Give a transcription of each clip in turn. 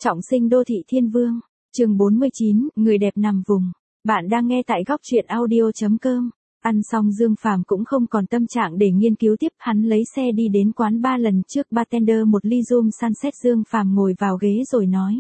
Trọng sinh đô thị thiên vương, chương 49, người đẹp nằm vùng. Bạn đang nghe tại góc truyện audio.com. Ăn xong Dương Phàm cũng không còn tâm trạng để nghiên cứu tiếp, hắn lấy xe đi đến quán bar lần trước bartender một ly rum sunset. Dương Phàm ngồi vào ghế rồi nói.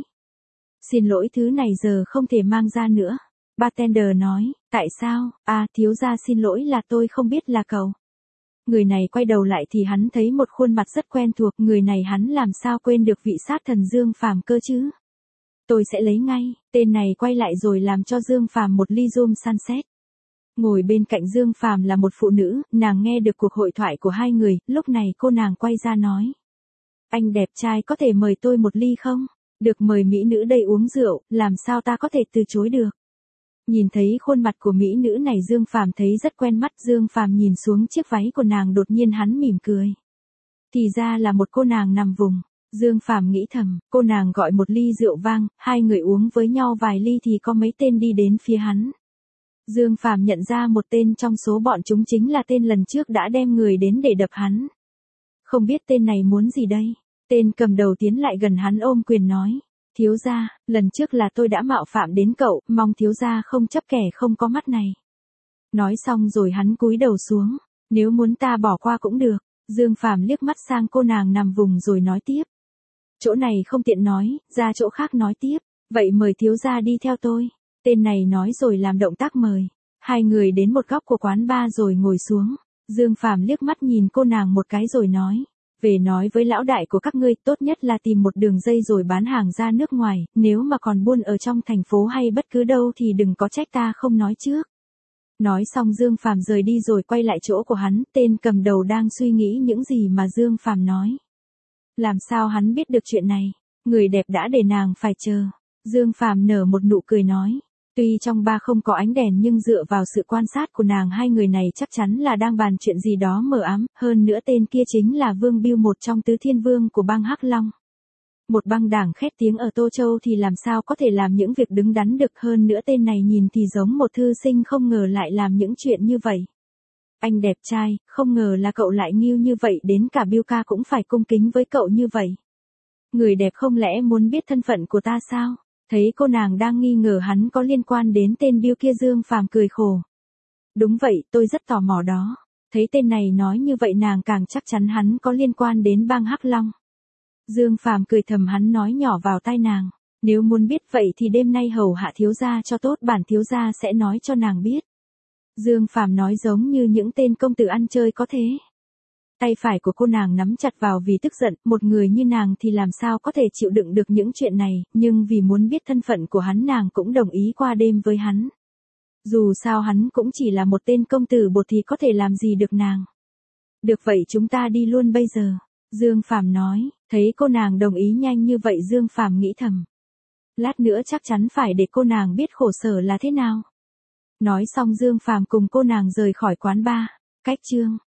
Xin lỗi, thứ này giờ không thể mang ra nữa. Bartender nói, tại sao? Thiếu gia xin lỗi, là tôi không biết là cậu. Người này quay đầu lại thì hắn thấy một khuôn mặt rất quen thuộc, người này hắn làm sao quên được vị sát thần Dương Phàm cơ chứ? Tôi sẽ lấy ngay. Tên này quay lại rồi làm cho Dương Phàm một ly rum sunset. Ngồi bên cạnh Dương Phàm là một phụ nữ, nàng nghe được cuộc hội thoại của hai người, lúc này cô nàng quay ra nói. Anh đẹp trai, có thể mời tôi một ly không? Được, mời mỹ nữ đây uống rượu, làm sao ta có thể từ chối được? Nhìn thấy khuôn mặt của mỹ nữ này Dương Phàm thấy rất quen mắt. Dương Phàm nhìn xuống chiếc váy của nàng, đột nhiên hắn mỉm cười. Thì ra là một cô nàng nằm vùng. Dương Phàm nghĩ thầm, cô nàng gọi một ly rượu vang, hai người uống với nhau vài ly thì có mấy tên đi đến phía hắn. Dương Phàm nhận ra một tên trong số bọn chúng chính là tên lần trước đã đem người đến để đập hắn. Không biết tên này muốn gì đây? Tên cầm đầu tiến lại gần hắn ôm quyền nói. Thiếu gia, lần trước là tôi đã mạo phạm đến cậu, mong thiếu gia không chấp kẻ không có mắt này. Nói xong rồi hắn cúi đầu xuống, nếu muốn ta bỏ qua cũng được. Dương Phàm liếc mắt sang cô nàng nằm vùng rồi nói tiếp. Chỗ này không tiện nói, ra chỗ khác nói tiếp, vậy mời thiếu gia đi theo tôi. Tên này nói rồi làm động tác mời. Hai người đến một góc của quán bar rồi ngồi xuống. Dương Phàm liếc mắt nhìn cô nàng một cái rồi nói. Về nói với lão đại của các ngươi, tốt nhất là tìm một đường dây rồi bán hàng ra nước ngoài, nếu mà còn buôn ở trong thành phố hay bất cứ đâu thì đừng có trách ta không nói trước. Nói xong Dương Phàm rời đi rồi quay lại chỗ của hắn, tên cầm đầu đang suy nghĩ những gì mà Dương Phàm nói. Làm sao hắn biết được chuyện này? Người đẹp đã để nàng phải chờ. Dương Phàm nở một nụ cười nói. Tuy trong bar không có ánh đèn nhưng dựa vào sự quan sát của nàng, hai người này chắc chắn là đang bàn chuyện gì đó mờ ám, hơn nữa tên kia chính là Vương Biêu, một trong tứ thiên vương của bang Hắc Long. Một băng đảng khét tiếng ở Tô Châu thì làm sao có thể làm những việc đứng đắn được, hơn nữa tên này nhìn thì giống một thư sinh, không ngờ lại làm những chuyện như vậy. Anh đẹp trai, không ngờ là cậu lại nghiêu như vậy, đến cả Biêu ca cũng phải cung kính với cậu như vậy. Người đẹp, không lẽ muốn biết thân phận của ta sao? Thấy cô nàng đang nghi ngờ hắn có liên quan đến tên Biêu kia, Dương Phàm cười khổ. Đúng vậy, tôi rất tò mò đó. Thấy tên này nói như vậy nàng càng chắc chắn hắn có liên quan đến bang Hắc Long. Dương Phàm cười thầm, hắn nói nhỏ vào tai nàng. Nếu muốn biết vậy thì đêm nay hầu hạ thiếu gia cho tốt, bản thiếu gia sẽ nói cho nàng biết. Dương Phàm nói giống như những tên công tử ăn chơi có thế. Tay phải của cô nàng nắm chặt vào vì tức giận, một người như nàng thì làm sao có thể chịu đựng được những chuyện này, nhưng vì muốn biết thân phận của hắn nàng cũng đồng ý qua đêm với hắn. Dù sao hắn cũng chỉ là một tên công tử bột thì có thể làm gì được nàng. Được, vậy chúng ta đi luôn bây giờ. Dương Phàm nói, thấy cô nàng đồng ý nhanh như vậy Dương Phàm nghĩ thầm. Lát nữa chắc chắn phải để cô nàng biết khổ sở là thế nào. Nói xong Dương Phàm cùng cô nàng rời khỏi quán bar. Cách chương